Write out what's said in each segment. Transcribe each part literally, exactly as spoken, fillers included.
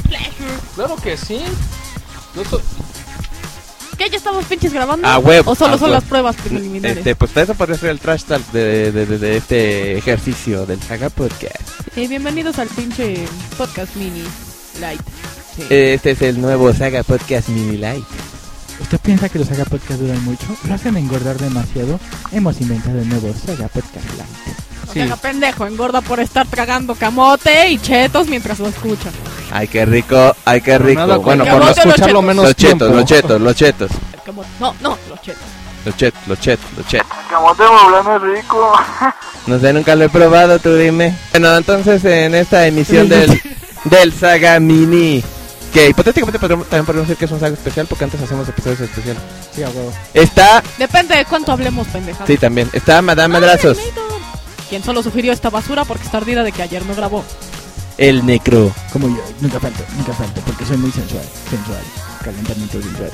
Pleasure. Claro que sí. No so- ¿Qué? ¿Ya estamos pinches grabando? A huevo. ¿O solo a son huevo. las pruebas preliminares? Este, pues eso podría ser el trash talk de, de, de, de este ejercicio del Saga Podcast. Eh, bienvenidos al pinche podcast mini light. Sí. Este es el nuevo Saga Podcast Mini Light. ¿Usted piensa que los Saga Podcast duran mucho? ¿Lo hacen engordar demasiado? Hemos inventado el nuevo Saga Podcast Light. O sí. sea, pendejo, engorda por estar tragando camote y chetos mientras lo escuchan. Ay, qué rico, ay, qué rico. Nada, Bueno, que por vos los, te lo escucharlo chetos. menos los tiempo. chetos, los chetos, los chetos. El camote. No, no, los chetos. Los chetos, los chetos, los chetos. Camote poblano es rico. No sé, nunca lo he probado, tú dime. Bueno, entonces en esta emisión del, del Saga Mini, que hipotéticamente podríamos, también podríamos decir que es un Saga especial, porque antes hacemos episodios especiales. Sí, a huevo. Está, Depende de cuánto hablemos, pendejadas. sí, también, está Madame Madrazos, ¿Quién solo sugirió esta basura porque está ardida de que ayer no grabó? el Necro. Como yo, nunca falto, nunca falto, porque soy muy sensual, sensual, calentamiento sensual.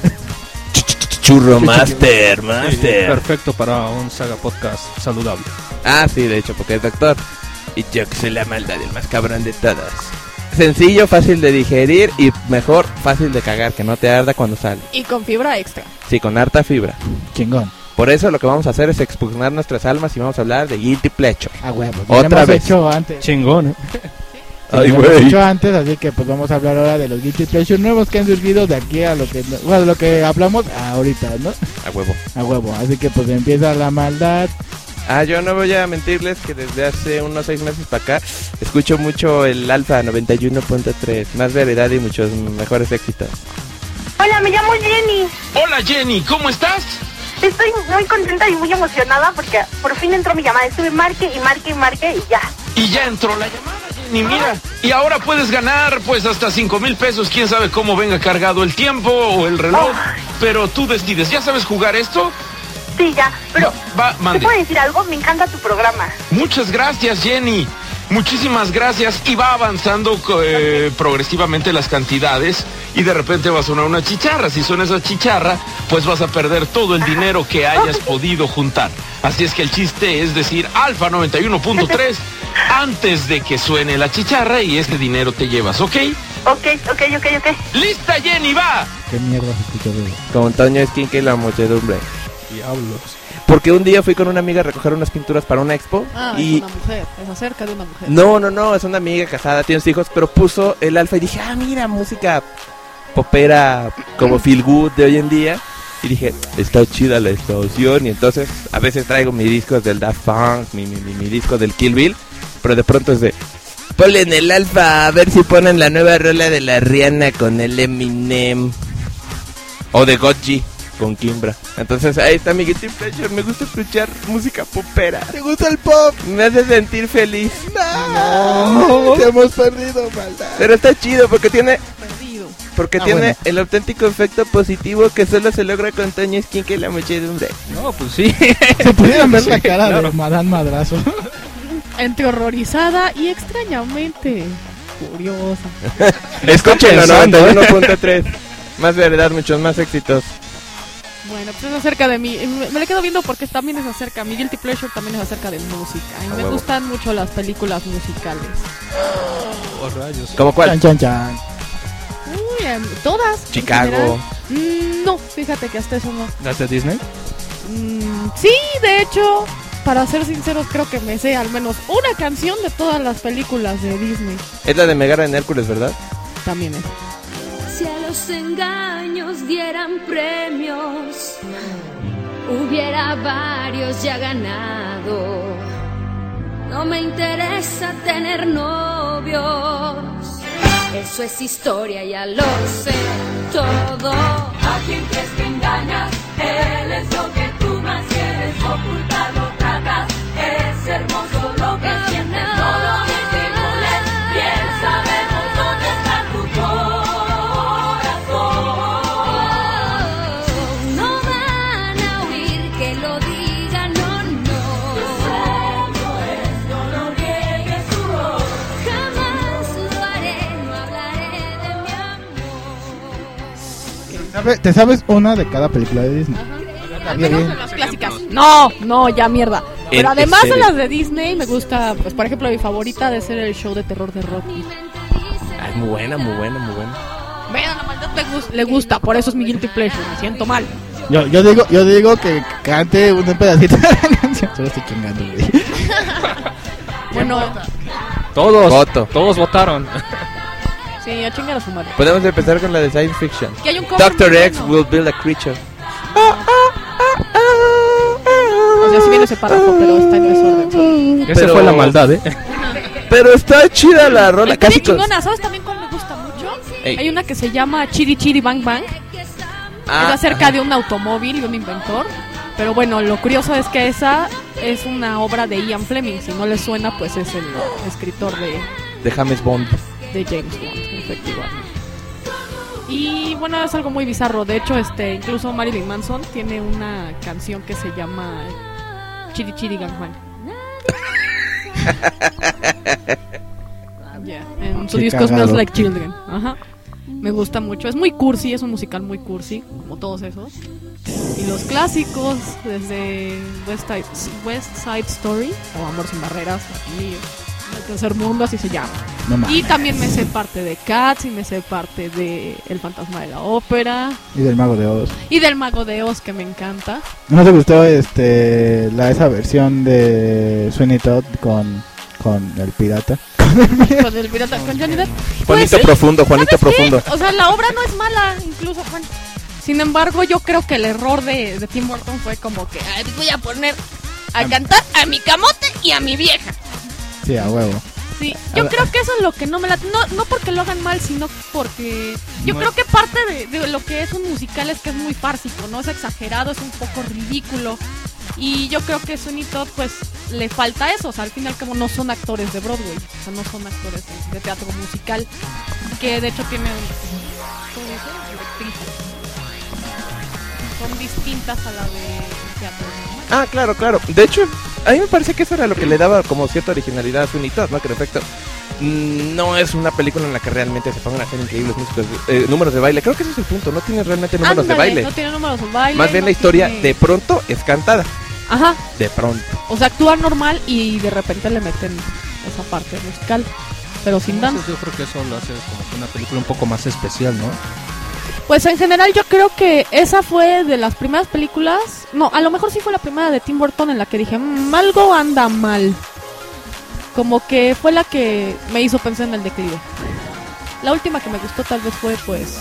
Churro Master, Sí, Master. perfecto para un Saga Podcast saludable. Ah, sí, de hecho, porque es doctor. Y yo que soy la maldad, el más cabrón de todos. Sencillo, fácil de digerir y mejor, fácil de cagar, que no te arda cuando sale. Y con fibra extra. Sí, con harta fibra. Chingón, Por eso lo que vamos a hacer es expugnar nuestras almas y vamos a hablar de Guilty Pleasure. a huevo. Otra lo hemos vez. hecho antes. Chingón, ¿eh? Sí, Ay, lo hemos güey. hecho antes, así que pues vamos a hablar ahora de los Guilty Pleasure nuevos que han surgido de aquí a lo que, bueno, lo que hablamos ahorita, ¿no? A huevo. A huevo, así que pues empieza la maldad. Ah, yo no voy a mentirles que desde hace unos seis meses para acá escucho mucho el Alfa noventa y uno punto tres. Más variedad y muchos mejores éxitos. Hola, me llamo Jenny. Hola Jenny, ¿cómo estás? Estoy muy contenta y muy emocionada porque por fin entró mi llamada. Estuve marque y marque y marque y ya. Y ya entró la llamada, Jenny, mira. Y ahora puedes ganar pues hasta cinco mil pesos, quién sabe cómo venga cargado el tiempo o el reloj. Ay. Pero tú decides, ¿ya sabes jugar esto? Sí, ya. Pero, Va, ¿te mande. puedo decir algo? Me encanta tu programa. Muchas gracias, Jenny. Muchísimas gracias. Y va avanzando eh, progresivamente las cantidades y de repente va a sonar una chicharra. Si suena esa chicharra, pues vas a perder todo el dinero que hayas podido juntar. Así es que el chiste es decir Alfa noventa y uno punto tres antes de que suene la chicharra y este dinero te llevas, ¿ok? Ok, ok, ok, ok. ¡Lista, Jenny, va! ¿Qué mierda se escuchó de eso? Con Toño Esquinca y la muchedumbre. Diablos. Porque un día fui con una amiga a recoger unas pinturas para una expo Ah, y... es una mujer. Es acerca de una mujer. No, no, no, es una amiga casada, tiene sus hijos, pero puso el Alfa y dije, ah, mira, música popera como feel good de hoy en día. Y dije, está chida la explosión. Y entonces a veces traigo mis discos del Daft Punk, mi, mi, mi, mi disco del Kill Bill, pero de pronto es de, ponle en el Alfa a ver si ponen la nueva rola de la Rihanna con el Eminem. O de Gotchi con Kimbra. Entonces ahí está mi Guilty Pleasure. Me gusta escuchar música popera. ¿Te gusta el pop? Me hace sentir feliz. No, te hemos perdido, maldad. Pero está chido porque tiene Perdido. porque Ah, tiene bueno. el auténtico efecto positivo que solo se logra con Toño Esquinca y la muchedumbre. No, pues sí. Se pudieran ver la cara claro. de Madame Madrazo. Entre horrorizada y extrañamente curiosa. Escúchenlo, pensando, noventa y uno punto tres. Más verdad, muchos más éxitos. Bueno, pues es acerca de mí. Me, me le quedo viendo porque también es acerca. Mi Guilty Pleasure también es acerca de música. Y A me huevo. gustan mucho las películas musicales. Oh, rayos. ¿Cómo cuál? Chan, chan, chan. Uy, em, todas. en Chicago. general. Mm, no, fíjate que hasta eso no. ¿Las de Disney? Mm, sí, de hecho, para ser sinceros, creo que me sé al menos una canción de todas las películas de Disney. Es la de Megara en Hércules, ¿verdad? También es. Si a los engaños dieran premios, hubiera varios ya ganado. No me interesa tener novios, eso es historia, ya lo sé todo. ¿A quién crees que engañas? Él es lo que tú más quieres, ocultarlo tratas. Es hermoso lo que sientes, no lo disimules. Bien sabemos dónde está tu corazón. No van a oír que lo digan, no, no. Deseo es, no lo niegues tu voz. Jamás lo haré, no hablaré de mi amor. ¿Sabe- ¿Te sabes una de cada película de Disney? Al Bien, menos bien. de las clásicas. No, no, ya mierda. Pero En además de serio. las de Disney, me gusta, pues por ejemplo, mi favorita de ser el show de terror de Rocky. Ah, muy buena, muy buena, muy buena. Vean, la maldad le, gus- le gusta, por eso es mi guilty pleasure, me siento mal. Yo, yo digo, yo digo que cante un pedacito de la canción. Solo estoy chingando, güey. Bueno, Todos, Voto. todos votaron. sí, a chingar a su madre. Podemos empezar con la de Science Fiction. Que hay un cover Doctor muy X bueno. will build a creature. O sea, si viene ese párrafo, pero está en desorden. Esa Pero- fue la maldad, ¿eh? Pero está chida la rola. Está bien Casi con... chingona, ¿sabes también cuál me gusta mucho? Ey. Hay una que se llama Chiri Chiri Bang Bang. Ah, es acerca de un automóvil, de un inventor. Pero bueno, lo curioso es que esa es una obra de Ian Fleming. Si no le suena, pues es el escritor de, de James Bond. de James Bond, efectivamente. Y bueno, es algo muy bizarro. De hecho, este, incluso Marilyn Manson tiene una canción que se llama Chiri Chiri Gang Bang. Yeah, en su Qué disco cagado. Smells Like Children. Ajá. Me gusta mucho. Es muy cursi, es un musical muy cursi, como todos esos. Y los clásicos, desde West Side, West Side Story, o Amor sin Barreras, aquí, El Tercer Mundo, así se llama. No mames. Y también me sé parte de Cats, y me sé parte de El Fantasma de la Ópera, Y del Mago de Oz. y del Mago de Oz, que me encanta. ¿No te gustó este la esa versión de Sweeney Todd con, con el pirata? Con el pirata, con Johnny Depp. Juanito Pues, profundo, Juanito ¿sabes qué? profundo. O sea, la obra no es mala, incluso, Juan. Sin embargo, yo creo que el error de, de Tim Burton fue como que "Ay, voy a poner a cantar a mi camote y a mi vieja". Sí, a huevo. Sí, yo creo que eso es lo que no me la... No, no porque lo hagan mal, sino porque... Yo No. creo que parte de, de lo que es un musical es que es muy fársico, ¿no? Es exagerado, es un poco ridículo. Y yo creo que Sweeney Todd, pues, le falta eso. O sea, al final como no son actores de Broadway. O sea, no son actores de, de teatro musical. Que de hecho tienen... ¿Cómo dice? Directrices. Son distintas a la de teatro. Ah, claro, claro. De hecho, a mí me parece que eso era lo que le daba como cierta originalidad a Sweeney Todd, ¿no? Que en efecto mm, no es una película en la que realmente se pongan a hacer increíbles músicos, eh, números de baile. Creo que ese es el punto, no tiene realmente números Ándale, de baile. no tiene números de baile. Más bien no la historia tiene- de pronto es cantada. Ajá. De pronto. O sea, actúa normal y de repente le meten esa parte musical, pero sin danza. Entonces yo creo que eso lo hace como que una película un poco más especial, ¿no? Pues en general yo creo que esa fue de las primeras películas, no, a lo mejor sí fue la primera de Tim Burton en la que dije, mmm, algo anda mal. Como que fue la que me hizo pensar en el declive. La última que me gustó tal vez fue pues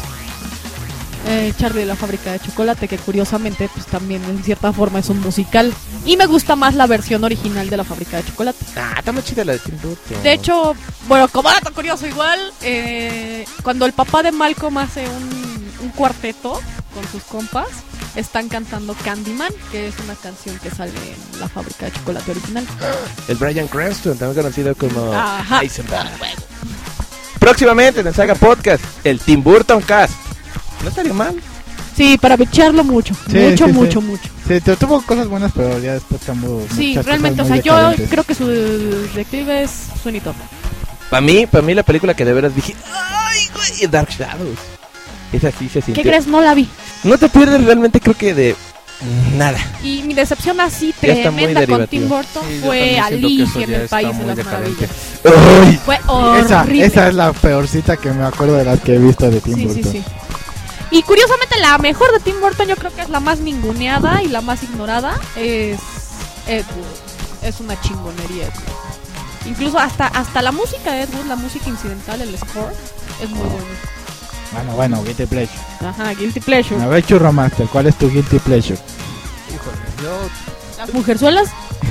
eh, Charlie de la fábrica de chocolate, que curiosamente pues también en cierta forma es un musical. Y me gusta más la versión original de la fábrica de chocolate. Ah, está muy chida la de Tim Burton. De hecho, bueno, como dato curioso igual, eh, cuando el papá de Malcolm hace un, un cuarteto con sus compas, están cantando Candyman, que es una canción que sale en la fábrica de chocolate original. El Bryan Cranston, también conocido como Ajá. Heisenberg. Próximamente en el Saga Podcast, el Tim Burton Cast. No estaría mal. Sí, para bichearlo mucho, Sí, mucho, sí, mucho, sí. mucho. Sí, te- tuvo cosas buenas, pero ya después cambió. Sí, muchas realmente, o cosas sea, muy yo decadentes. creo que su declive es Sweeney Todd. Para mí, para mí la película que de veras dije, ay, güey, Dark Shadows. Esa sí se sintió. ¿Qué crees? No la vi. No te pierdes realmente, creo que de nada. Y mi decepción así Ya está muy tremenda con derivativa. Tim Burton Sí, yo fue también siento que eso Alicia en ya el está País de muy las decadente. Maravillas. Ay, Fue Esa, horrible. esa es la peorcita que me acuerdo de las que he visto de Tim Sí, Burton. sí, sí. Y curiosamente la mejor de Tim Burton, yo creo que es la más ninguneada y la más ignorada, es Ed Wood. Es una chingonería Ed Wood. Incluso hasta hasta la música de Ed Wood, la música incidental, el score, es muy bueno. Bueno, bueno, Guilty Pleasure. Ajá, Guilty Pleasure. A ver, Churro Master, ¿cuál es tu Guilty Pleasure? Híjole, yo... Las mujerzuelas.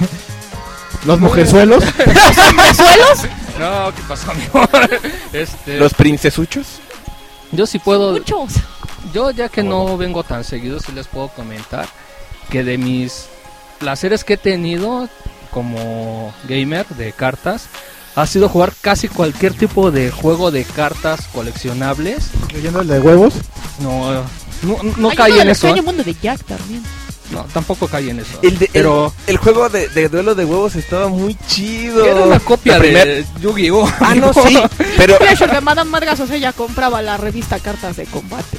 ¿Los mujerzuelos? ¿Los hombrezuelos? No, ¿qué pasó, amigo? este... los princesuchos. Yo sí puedo... Muchos. Yo ya que no vengo tan seguido, sí les puedo comentar que de mis placeres que he tenido como gamer de cartas ha sido jugar casi cualquier tipo de juego de cartas coleccionables. ¿Incluyendo el de huevos? No, no, no Hay caí uno en del eso. extraño mundo de Jack también. No, tampoco caí en eso. El, de, Pero el, el juego de, de duelo de huevos estaba muy chido. era una copia La de primer- Yu-Gi-Oh! Ah, no, sí. Pero Pleasure de Madame Madras, ella compraba la revista Cartas de Combate.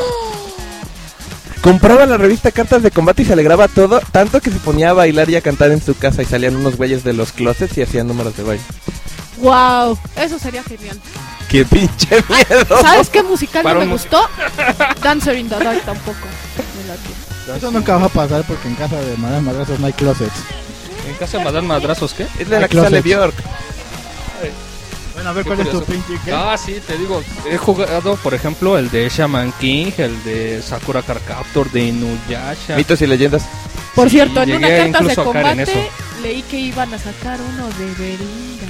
compraba la revista Cartas de Combate y se alegraba todo, tanto que se ponía a bailar y a cantar en su casa y salían unos güeyes de los closets y hacían números de baile. Wow, eso sería genial. ¡Qué pinche miedo! ¿Sabes qué musical Para no me un- gustó? Dancer in the Dark tampoco. Me latió. Eso nunca va a pasar porque en casa de Madame Madrazos no hay closets. ¿En casa de Madame Madrazos qué? Es de la que Closet. sale Bjork. Bueno, a ver Qué cuál es tu curioso. pinche... ¿qué? Ah, sí, te digo, he jugado, por ejemplo, el de Shaman King, el de Sakura Card Captor, de Inuyasha. Mitos y leyendas. Por Sí, cierto, en una llegué carta de incluso a caer en combate eso. leí que iban a sacar uno de Belinda.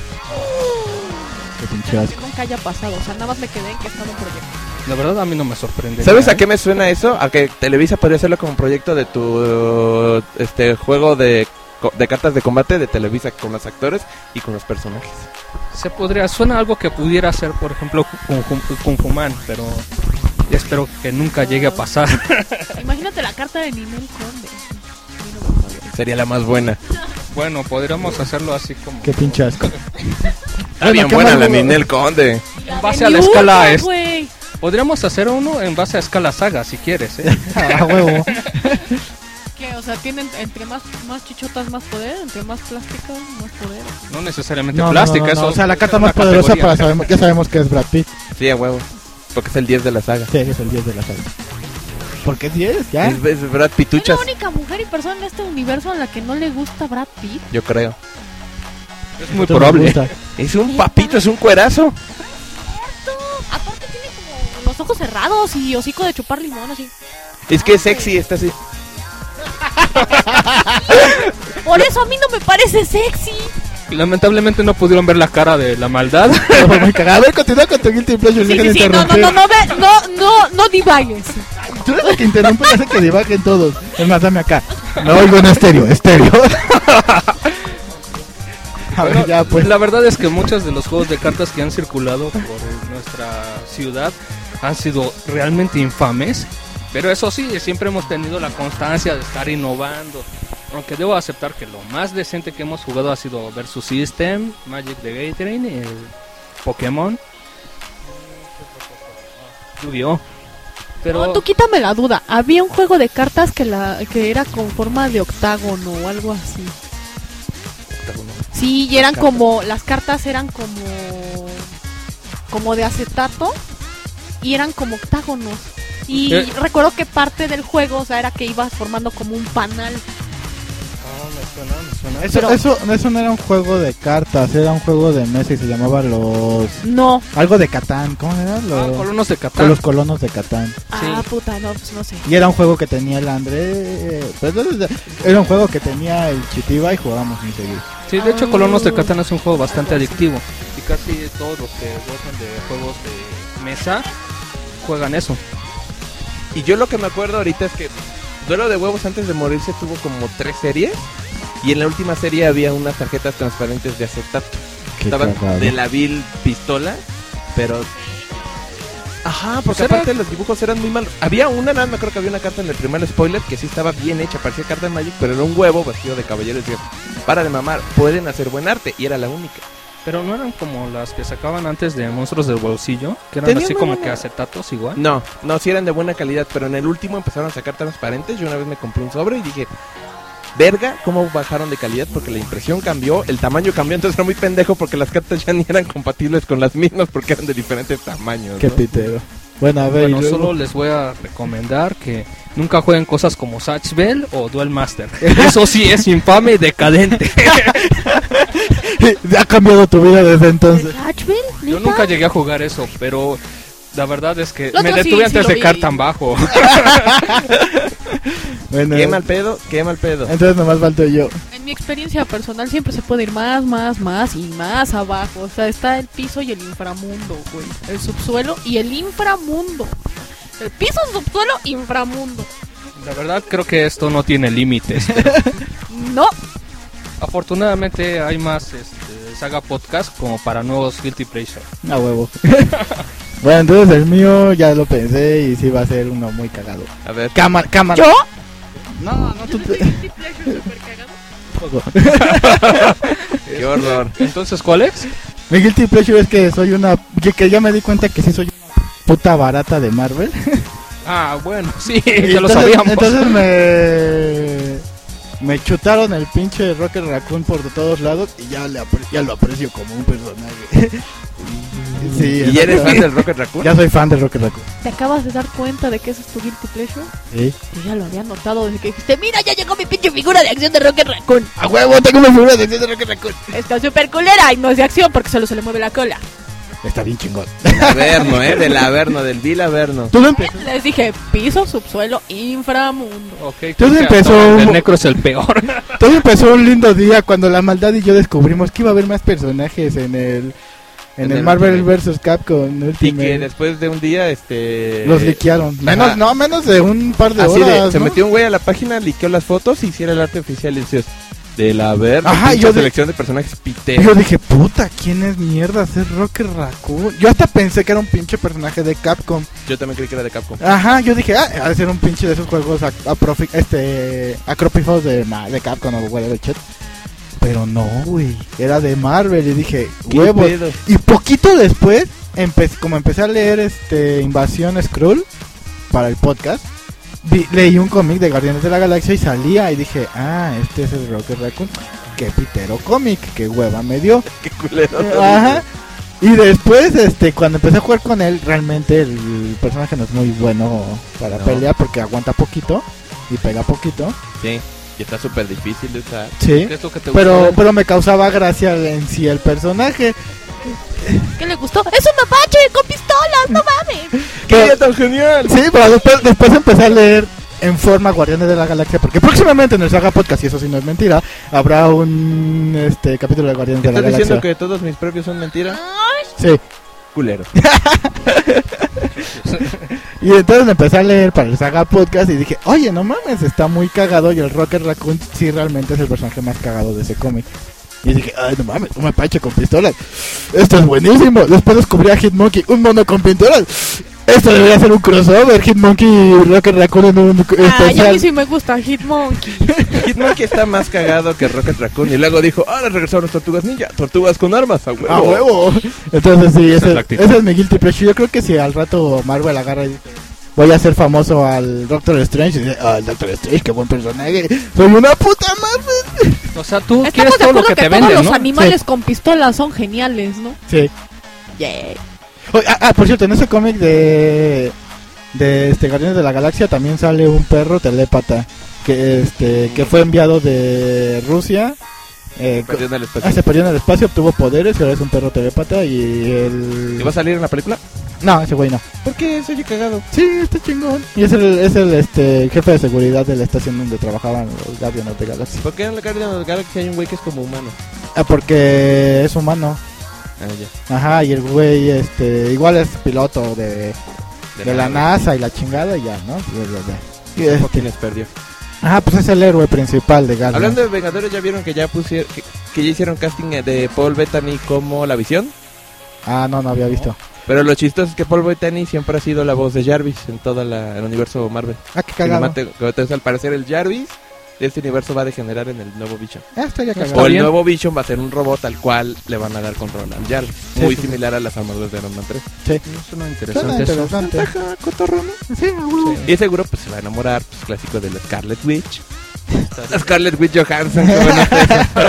Qué pinche asco. Nunca haya pasado, o sea, nada más me quedé en que estaba un proyecto. La verdad a mí no me sorprende. ¿Sabes nada, a qué me suena eso? A que Televisa podría hacerlo como proyecto de tu este juego de, co- de cartas de combate de Televisa con los actores y con los personajes. Se podría, suena algo que pudiera ser, por ejemplo, Kung Fu- Kung Fu Man, pero espero que nunca llegue a pasar. Imagínate la carta de Ninel Conde. A mí no me acuerdo. Sería la más buena. Bueno, podríamos hacerlo así como... Qué pinche asco. Está bien ¿qué buena más la hubo? Ninel Conde. La base de a la Niurka, escala es- güey. Podríamos hacer uno en base a escala saga, si quieres, ¿eh? A huevo. ¿Qué? O sea, tienen entre más, más chichotas más poder, entre más plásticas más poder. No necesariamente No, no, plástica, no, no, eso... o sea, la carta es más una poderosa categoría. para sabemos, ya sabemos que es Brad Pitt. Sí, a huevo. Porque es el diez de la saga. Sí, es el diez de la saga. ¿Por qué diez? ¿Ya? Es, es Brad ¿Es Pituchas, la única mujer y persona en este universo a la que no le gusta Brad Pitt? yo creo. Es muy Esto me probable. gusta. Es un papito, es un cuerazo. Aparte tiene como los ojos cerrados y hocico de chupar limón así. Es que es sexy, está así. Por eso a mí no me parece sexy. Lamentablemente no pudieron ver la cara de la maldad. Fue muy cagado. A ver, continúa con tu guilty pleasure. Sí, deja sí, de sí, no, no, interrumpir. no, no, ve- no, no, no divagues. Tú eres el que interrumpe y hace que divaguen todos. Es más, dame acá. Me oigo en estéreo, estéreo. A ver, Bueno, ya pues. La verdad es que muchos de los juegos de cartas que han circulado por nuestra ciudad han sido realmente infames. Pero eso sí, siempre hemos tenido la constancia de estar innovando. Aunque debo aceptar que lo más decente que hemos jugado ha sido Versus System, Magic the Gathering, el Pokémon, Yu-Gi-Oh. Pero No, tú quítame la duda. Había un juego de cartas que la que era con forma de octágono o algo así. Sí, y eran como las cartas eran como como de acetato y eran como octágonos. Y Eh. recuerdo que parte del juego, o sea, era que ibas formando como un panal. Ah, me suena, me suena. Eso, pero- eso, eso no era un juego de cartas, era un juego de mesa y se llamaba los... No. Algo de Catán, ¿cómo era? Ah, Los, Colonos de con Catán. los colonos de Catán. Ah, puta, no, pues no sé. Y era un juego que tenía el André... pues, era un juego que tenía el Chitiba y jugábamos muy seguido. Sí, de hecho Colonos de Catán es un juego bastante adictivo. Y casi todos los que gozan de juegos de mesa juegan eso. Y yo lo que me acuerdo ahorita es que Duelo de Huevos antes de morirse tuvo como tres series. Y en la última serie había unas tarjetas transparentes de acetato. Qué Estaban cagado. de la vil pistola, pero... Ajá, porque Pues era- aparte los dibujos eran muy malos. Había una, nada, me acuerdo que había una carta en el primer spoiler que sí estaba bien hecha, parecía carta de Magic, pero era un huevo vestido de caballero y decía, para de mamar, pueden hacer buen arte, y era la única. Pero no eran como las que sacaban antes de Monstruos del Bolsillo, que eran Tenían así muy como buena- que acetatos igual. No, no, sí eran de buena calidad, pero en el último empezaron a sacar transparentes. Yo una vez me compré un sobre y dije, verga, ¿cómo bajaron de calidad? Porque la impresión cambió, el tamaño cambió, entonces era muy pendejo porque las cartas ya ni eran compatibles con las mismas porque eran de diferentes tamaños. Qué ¿no? pitero. Bueno, a ver, Bueno, y luego- solo les voy a recomendar que nunca jueguen cosas como Satch Bell o Duel Master. Eso sí es infame y decadente. ha cambiado tu vida desde entonces. ¿Hatchville? Yo ¿Neta? nunca llegué a jugar eso, pero la verdad es que Lo me otro sí, detuve sí antes lo de vi. caer tan bajo. Bueno, Qué mal pedo, qué mal pedo. entonces nomás falto yo. En mi experiencia personal siempre se puede ir más, más, más y más abajo. O sea, está el piso y el inframundo, güey. El subsuelo y el inframundo. El piso, subsuelo, inframundo. La verdad creo que esto no tiene límites. No. Afortunadamente hay más este, saga podcast como para nuevos Guilty Pleasure. A huevo. Bueno, entonces el mío ya lo pensé y sí va a ser uno muy cagado. A ver, Cámara, cámara. ¿Yo? No, no, tú te... qué horror. Entonces, ¿cuál es? Mi guilty pleasure es que soy una... que- que ya me di cuenta que sí soy una puta barata de Marvel. Ah, bueno, sí, Y ya lo entonces- sabíamos. Entonces me... me chutaron el pinche Rocket Raccoon por todos lados y ya, le apre- ya lo aprecio como un personaje. Sí, ¿Y eres fan del Rocket Raccoon? Ya soy fan del Rocket Raccoon. ¿Te acabas de dar cuenta de que ese es tu guilty pleasure? Sí. Yo ya lo había notado desde que dijiste, mira, ya llegó mi pinche figura de acción de Rocket Raccoon. ¡A huevo! Tengo mi figura de acción de Rocket Raccoon. Está súper culera y no es de acción porque solo se le mueve la cola. Está bien chingón. Del Averno, eh, del Averno, del Vil Averno. Todo empezó. Les dije, piso, subsuelo, inframundo. Ok, Todo creo que empezó hasta un- el Necro es el peor. Todo empezó un lindo día cuando la maldad y yo descubrimos que iba a haber más personajes en el en, En el, el Marvel Ultimate. versus. Capcom Y Ultimate. que después de un día, este... Los liquearon. Menos, Ajá. no, menos de un par de Así de, horas. se ¿no? metió un güey a la página, liqueó las fotos y hiciera el arte oficial y decías, de la Averno, Ajá, pinche yo de- selección de personajes Y piteros. yo dije, puta, ¿quién es mierda? Es Rocket Raccoon. Yo hasta pensé que era un pinche personaje de Capcom. Yo también creí que era de Capcom. Ajá, yo dije, ah, ha de ser un pinche de esos juegos ac- aprofi- este, acrópifos de, ma- de Capcom o whatever shit. Pero no, güey, era de Marvel y dije, ¿Qué huevos. pedo? Y poquito después, empe- como empecé a leer este Invasión Skrull para el podcast, vi- leí un cómic de Guardianes de la Galaxia y salía y dije, ah, este es el Rocket Raccoon. Qué pitero cómic, qué hueva me dio. Qué culero. Ajá. Y después, este, cuando empecé a jugar con él, realmente el personaje no es muy bueno para No. pelea porque aguanta poquito y pega poquito. Sí, y está súper difícil de usar. Sí. ¿Qué es lo que te Pero, gusta? pero me causaba gracia en sí el personaje. ¿Qué le gustó? ¡Es un mapache con pistolas! ¡No mames! ¡Qué Pero- idea tan genial! Sí, pero después, después empecé a leer en forma Guardianes de la Galaxia porque próximamente en el Saga Podcast, y eso sí no es mentira, habrá un este capítulo de Guardianes de la ¿Estás Galaxia. diciendo que todos mis previos son mentira? Sí. Culero. Y entonces empecé a leer para el Saga Podcast y dije, oye, no mames, está muy cagado y el Rocket Raccoon sí realmente es el personaje más cagado de ese cómic. Y dije, ay, no mames, un mapache con pistolas. Esto es buenísimo. Después descubrí a Hitmonkey, un mono con pistolas. Esto debería ser un crossover, Hitmonkey y Rocket Raccoon en un Ay, a especial. mí sí me gusta Hitmonkey. Hitmonkey está más cagado que Rocket Raccoon. Y luego dijo, ahora regresaron las tortugas ninja. Tortugas con armas, a huevo. A huevo. Entonces sí, Esa es ese, la actitud. ese es mi guilty pleasure. Yo creo que si al rato Marvel agarra y dice, voy a hacer famoso al Doctor Strange, y dice, ah, el Doctor Strange, qué buen personaje. Soy una puta Marvel. O sea, tú quieres Estamos de todo lo acuerdo que que, te todos venden, los ¿no? animales Sí. con pistolas son geniales, ¿no? Sí. Yeah. Oye, ah, ah, por cierto, en ese cómic de de este Guardianes de la Galaxia también sale un perro telépata que este que fue enviado de Rusia. Eh, Perdió en el espacio. ah, se perdió en el espacio, obtuvo poderes y ahora es un perro telépata y el... ¿Y va a salir en la película? No, ese güey no. ¿Por qué se oye cagado? Sí, está chingón. Y es el, es el este, jefe de seguridad de la estación donde trabajaban los Guardianes de la Galaxia. ¿Por qué en la Guardian of the Galaxy hay un güey que es como humano? Ah, porque es humano. Ah, ya. Ajá, y el güey este, igual es piloto de, de la nave. NASA y la chingada y ya, ¿no? Y, ¿Y este, quién les perdió? Ajá, pues es el héroe principal de Galvan. Hablando de Vengadores, ¿ya vieron que ya pusieron que, que ya hicieron casting de Paul Bettany como la Visión? Ah, no, no había visto. Pero lo chistoso es que Paul Bettany siempre ha sido la voz de Jarvis en todo la, el universo Marvel. Ah, qué Y cagado. nomás te- Entonces, al parecer, el Jarvis de este universo va a degenerar en el nuevo Vision. Ah, está ya O cagado. el bien. nuevo Vision va a ser un robot al cual le van a dar control al Jarvis. Sí, Muy sí, similar a las armaduras de Iron Man tres. Sí. Suena Suena interesante eso. interesante. Ajá, cotorro, ¿no? Sí, a huevo. Y seguro pues se va a enamorar, pues clásico de la Scarlet Witch. La Scarlet Witch Johansson. qué bueno que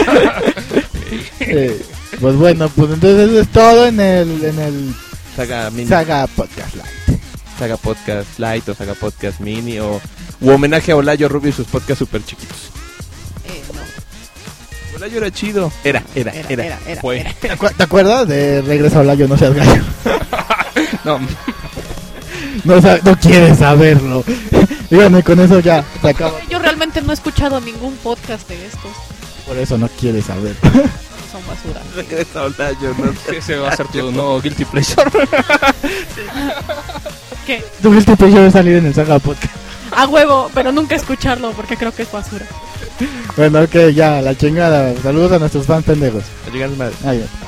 es. Eh, pues bueno, pues entonces eso es todo en el, en el Saga Mini. Saga Podcast Live. Saga Podcast Light o Saga Podcast Mini o u homenaje a Olayo Rubio y sus podcasts super chiquitos. Eh, no. Olayo era chido. Era, era, Era, era. era, era, Fue. era. ¿Te, acu- te acuerdas de Regresa a Olayo, no seas gallo? No, No, sa- no quieres saberlo. Díganme, con eso ya se acaba. Yo realmente no he escuchado ningún podcast de estos. Por eso no quieres saber. Son basura. Regresa a Olayo, no sé. ese va a ser tu nuevo guilty pleasure. ¿Qué? Tu guilty pleasure es salir en el Saga Podcast. A huevo, pero nunca escucharlo porque creo que es basura. Bueno, ok, ya, la chingada. Saludos a nuestros fans pendejos. A llegar al madre. Adiós.